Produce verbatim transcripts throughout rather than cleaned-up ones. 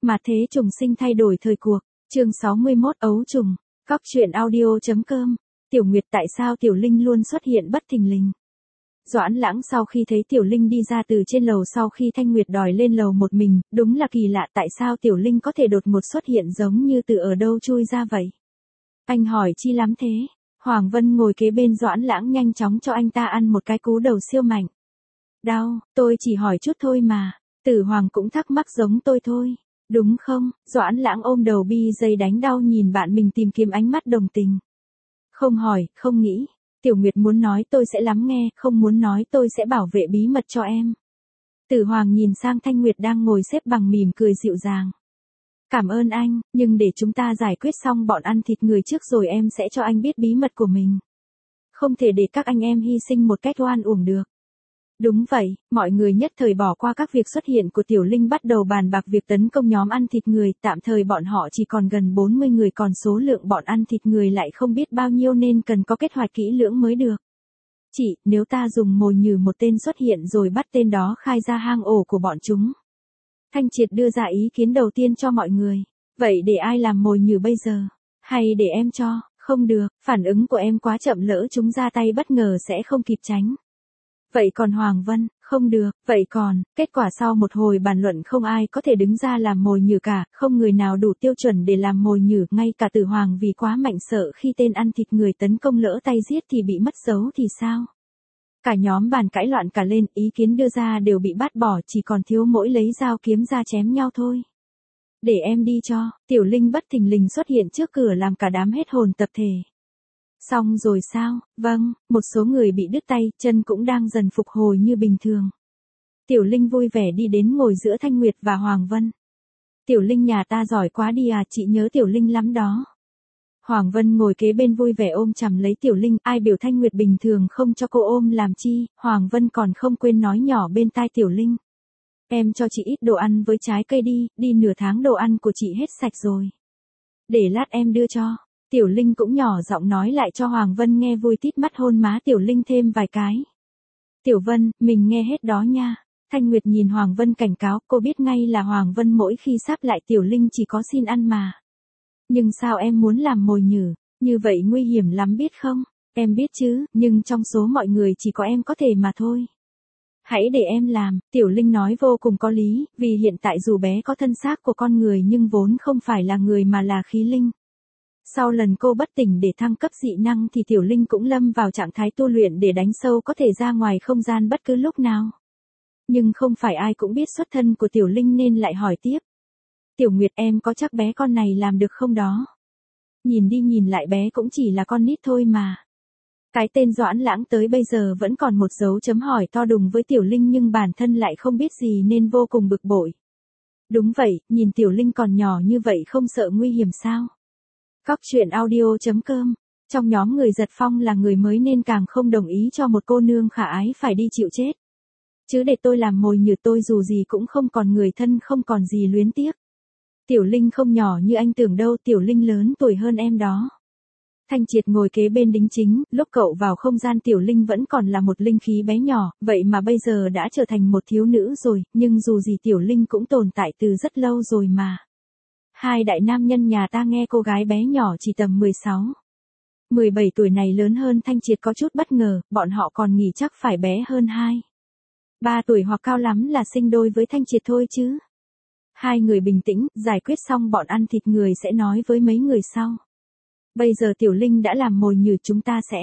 Mà thế trùng sinh thay đổi thời cuộc, chương sáu mươi mốt ấu trùng, Cóc truyện audio.com, Tiểu Nguyệt tại sao Tiểu Linh luôn xuất hiện bất thình lình. Doãn Lãng sau khi thấy Tiểu Linh đi ra từ trên lầu sau khi Thanh Nguyệt đòi lên lầu một mình, đúng là kỳ lạ tại sao Tiểu Linh có thể đột ngột xuất hiện giống như từ ở đâu chui ra vậy. Anh hỏi chi lắm thế, Hoàng Vân ngồi kế bên Doãn Lãng nhanh chóng cho anh ta ăn một cái cú đầu siêu mạnh. Đau, tôi chỉ hỏi chút thôi mà, Tử Hoàng cũng thắc mắc giống tôi thôi. Đúng không? Doãn Lãng ôm đầu bi dây đánh đau nhìn bạn mình tìm kiếm ánh mắt đồng tình. Không hỏi, không nghĩ. Tiểu Nguyệt muốn nói tôi sẽ lắng nghe, không muốn nói tôi sẽ bảo vệ bí mật cho em. Tử Hoàng nhìn sang Thanh Nguyệt đang ngồi xếp bằng mỉm cười dịu dàng. Cảm ơn anh, nhưng để chúng ta giải quyết xong bọn ăn thịt người trước rồi em sẽ cho anh biết bí mật của mình. Không thể để các anh em hy sinh một cách oan uổng được. Đúng vậy, mọi người nhất thời bỏ qua các việc xuất hiện của Tiểu Linh bắt đầu bàn bạc việc tấn công nhóm ăn thịt người, tạm thời bọn họ chỉ còn gần bốn mươi người còn số lượng bọn ăn thịt người lại không biết bao nhiêu nên cần có kế hoạch kỹ lưỡng mới được. Chị, nếu ta dùng mồi nhử một tên xuất hiện rồi bắt tên đó khai ra hang ổ của bọn chúng. Thanh Triệt đưa ra ý kiến đầu tiên cho mọi người. Vậy để ai làm mồi nhử bây giờ? Hay để em cho? Không được, phản ứng của em quá chậm lỡ chúng ra tay bất ngờ sẽ không kịp tránh. Vậy còn Hoàng Vân, không được, vậy còn, kết quả sau một hồi bàn luận không ai có thể đứng ra làm mồi nhử cả, không người nào đủ tiêu chuẩn để làm mồi nhử, ngay cả Tử Hoàng vì quá mạnh sợ khi tên ăn thịt người tấn công lỡ tay giết thì bị mất dấu thì sao? Cả nhóm bàn cãi loạn cả lên, ý kiến đưa ra đều bị bác bỏ, chỉ còn thiếu mỗi lấy dao kiếm ra chém nhau thôi. Để em đi cho, Tiểu Linh bất thình lình xuất hiện trước cửa làm cả đám hết hồn tập thể. Xong rồi sao? Vâng, một số người bị đứt tay, chân cũng đang dần phục hồi như bình thường. Tiểu Linh vui vẻ đi đến ngồi giữa Thanh Nguyệt và Hoàng Vân. Tiểu Linh nhà ta giỏi quá đi à, chị nhớ Tiểu Linh lắm đó. Hoàng Vân ngồi kế bên vui vẻ ôm chầm lấy Tiểu Linh, ai biểu Thanh Nguyệt bình thường không cho cô ôm làm chi, Hoàng Vân còn không quên nói nhỏ bên tai Tiểu Linh. Em cho chị ít đồ ăn với trái cây đi, đi nửa tháng đồ ăn của chị hết sạch rồi. Để lát em đưa cho. Tiểu Linh cũng nhỏ giọng nói lại cho Hoàng Vân nghe vui tít mắt hôn má Tiểu Linh thêm vài cái. Tiểu Vân, mình nghe hết đó nha. Thanh Nguyệt nhìn Hoàng Vân cảnh cáo, cô biết ngay là Hoàng Vân mỗi khi sắp lại Tiểu Linh chỉ có xin ăn mà. Nhưng sao em muốn làm mồi nhử, như vậy nguy hiểm lắm biết không? Em biết chứ, nhưng trong số mọi người chỉ có em có thể mà thôi. Hãy để em làm, Tiểu Linh nói vô cùng có lý, vì hiện tại dù bé có thân xác của con người nhưng vốn không phải là người mà là khí linh. Sau lần cô bất tỉnh để thăng cấp dị năng thì Tiểu Linh cũng lâm vào trạng thái tu luyện để đánh sâu có thể ra ngoài không gian bất cứ lúc nào. Nhưng không phải ai cũng biết xuất thân của Tiểu Linh nên lại hỏi tiếp. Tiểu Nguyệt em có chắc bé con này làm được không đó? Nhìn đi nhìn lại bé cũng chỉ là con nít thôi mà. Cái tên Doãn Lãng tới bây giờ vẫn còn một dấu chấm hỏi to đùng với Tiểu Linh nhưng bản thân lại không biết gì nên vô cùng bực bội. Đúng vậy, nhìn Tiểu Linh còn nhỏ như vậy không sợ nguy hiểm sao? Cóc truyện audio.com, trong nhóm người Giật Phong là người mới nên càng không đồng ý cho một cô nương khả ái phải đi chịu chết. Chứ để tôi làm mồi nhử tôi dù gì cũng không còn người thân không còn gì luyến tiếc. Tiểu Linh không nhỏ như anh tưởng đâu, Tiểu Linh lớn tuổi hơn em đó. Thanh Triệt ngồi kế bên đính chính, lúc cậu vào không gian Tiểu Linh vẫn còn là một linh khí bé nhỏ, vậy mà bây giờ đã trở thành một thiếu nữ rồi, nhưng dù gì Tiểu Linh cũng tồn tại từ rất lâu rồi mà. Hai đại nam nhân nhà ta nghe cô gái bé nhỏ chỉ tầm mười sáu, mười bảy tuổi này lớn hơn Thanh Triệt có chút bất ngờ, bọn họ còn nghĩ chắc phải bé hơn hai, ba tuổi hoặc cao lắm là sinh đôi với Thanh Triệt thôi chứ. Hai người bình tĩnh, giải quyết xong bọn ăn thịt người sẽ nói với mấy người sau. Bây giờ Tiểu Linh đã làm mồi nhử chúng ta sẽ.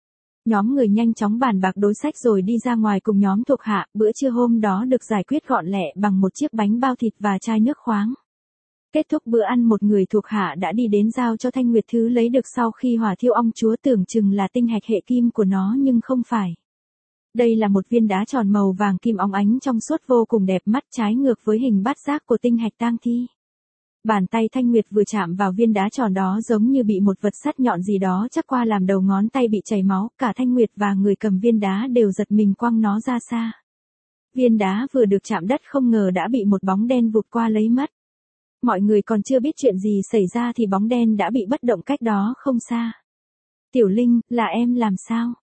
Nhóm người nhanh chóng bàn bạc đối sách rồi đi ra ngoài cùng nhóm thuộc hạ, bữa trưa hôm đó được giải quyết gọn lẹ bằng một chiếc bánh bao thịt và chai nước khoáng. Kết thúc bữa ăn một người thuộc hạ đã đi đến giao cho Thanh Nguyệt thứ lấy được sau khi hỏa thiêu ong chúa tưởng chừng là tinh hạch hệ kim của nó nhưng không phải. Đây là một viên đá tròn màu vàng kim óng ánh trong suốt vô cùng đẹp mắt trái ngược với hình bát giác của tinh hạch tang thi. Bàn tay Thanh Nguyệt vừa chạm vào viên đá tròn đó giống như bị một vật sắt nhọn gì đó chắc qua làm đầu ngón tay bị chảy máu, cả Thanh Nguyệt và người cầm viên đá đều giật mình quăng nó ra xa. Viên đá vừa được chạm đất không ngờ đã bị một bóng đen vụt qua lấy mất. Mọi người còn chưa biết chuyện gì xảy ra thì bóng đen đã bị bất động cách đó không xa. Tiểu Linh, là em làm sao?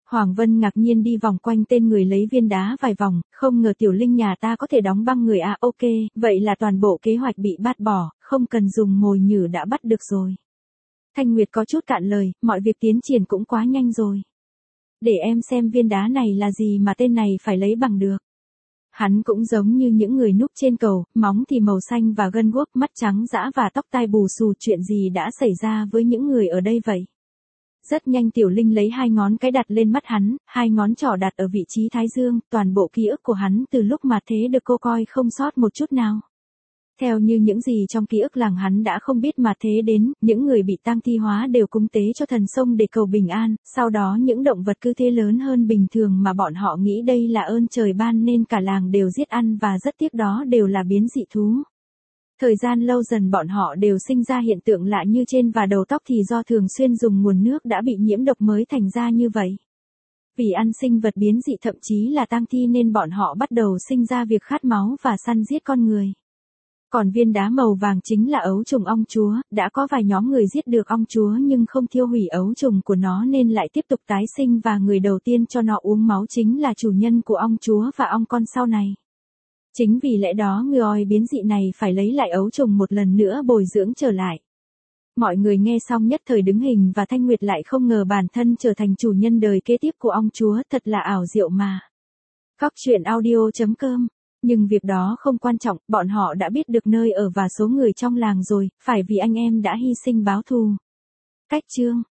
Hoàng Vân ngạc nhiên đi vòng quanh tên người lấy viên đá vài vòng, không ngờ Tiểu Linh nhà ta có thể đóng băng người à, ok, vậy là toàn bộ kế hoạch bị bát bỏ, không cần dùng mồi nhử đã bắt được rồi. Thanh Nguyệt có chút cạn lời, mọi việc tiến triển cũng quá nhanh rồi. Để em xem viên đá này là gì mà tên này phải lấy bằng được. Hắn cũng giống như những người núp trên cầu, móng thì màu xanh và gân guốc, mắt trắng dã và tóc tai bù xù, chuyện gì đã xảy ra với những người ở đây vậy? Rất nhanh Tiểu Linh lấy hai ngón cái đặt lên mắt hắn, hai ngón trỏ đặt ở vị trí thái dương, toàn bộ ký ức của hắn từ lúc mà thế được cô coi không sót một chút nào. Theo như những gì trong ký ức làng hắn đã không biết mà thế đến, những người bị tang thi hóa đều cúng tế cho thần sông để cầu bình an, sau đó những động vật cứ thế lớn hơn bình thường mà bọn họ nghĩ đây là ơn trời ban nên cả làng đều giết ăn và rất tiếc đó đều là biến dị thú. Thời gian lâu dần bọn họ đều sinh ra hiện tượng lạ như trên và đầu tóc thì do thường xuyên dùng nguồn nước đã bị nhiễm độc mới thành ra như vậy. Vì ăn sinh vật biến dị thậm chí là tang thi nên bọn họ bắt đầu sinh ra việc khát máu và săn giết con người. Còn viên đá màu vàng chính là ấu trùng ong chúa, đã có vài nhóm người giết được ong chúa nhưng không thiêu hủy ấu trùng của nó nên lại tiếp tục tái sinh và người đầu tiên cho nó uống máu chính là chủ nhân của ong chúa và ong con sau này. Chính vì lẽ đó người oi biến dị này phải lấy lại ấu trùng một lần nữa bồi dưỡng trở lại. Mọi người nghe xong nhất thời đứng hình và Thanh Nguyệt lại không ngờ bản thân trở thành chủ nhân đời kế tiếp của ong chúa, thật là ảo diệu mà. Các chuyện audio chấm com. Nhưng việc đó không quan trọng, bọn họ đã biết được nơi ở và số người trong làng rồi, phải vì anh em đã hy sinh báo thù. Cách chương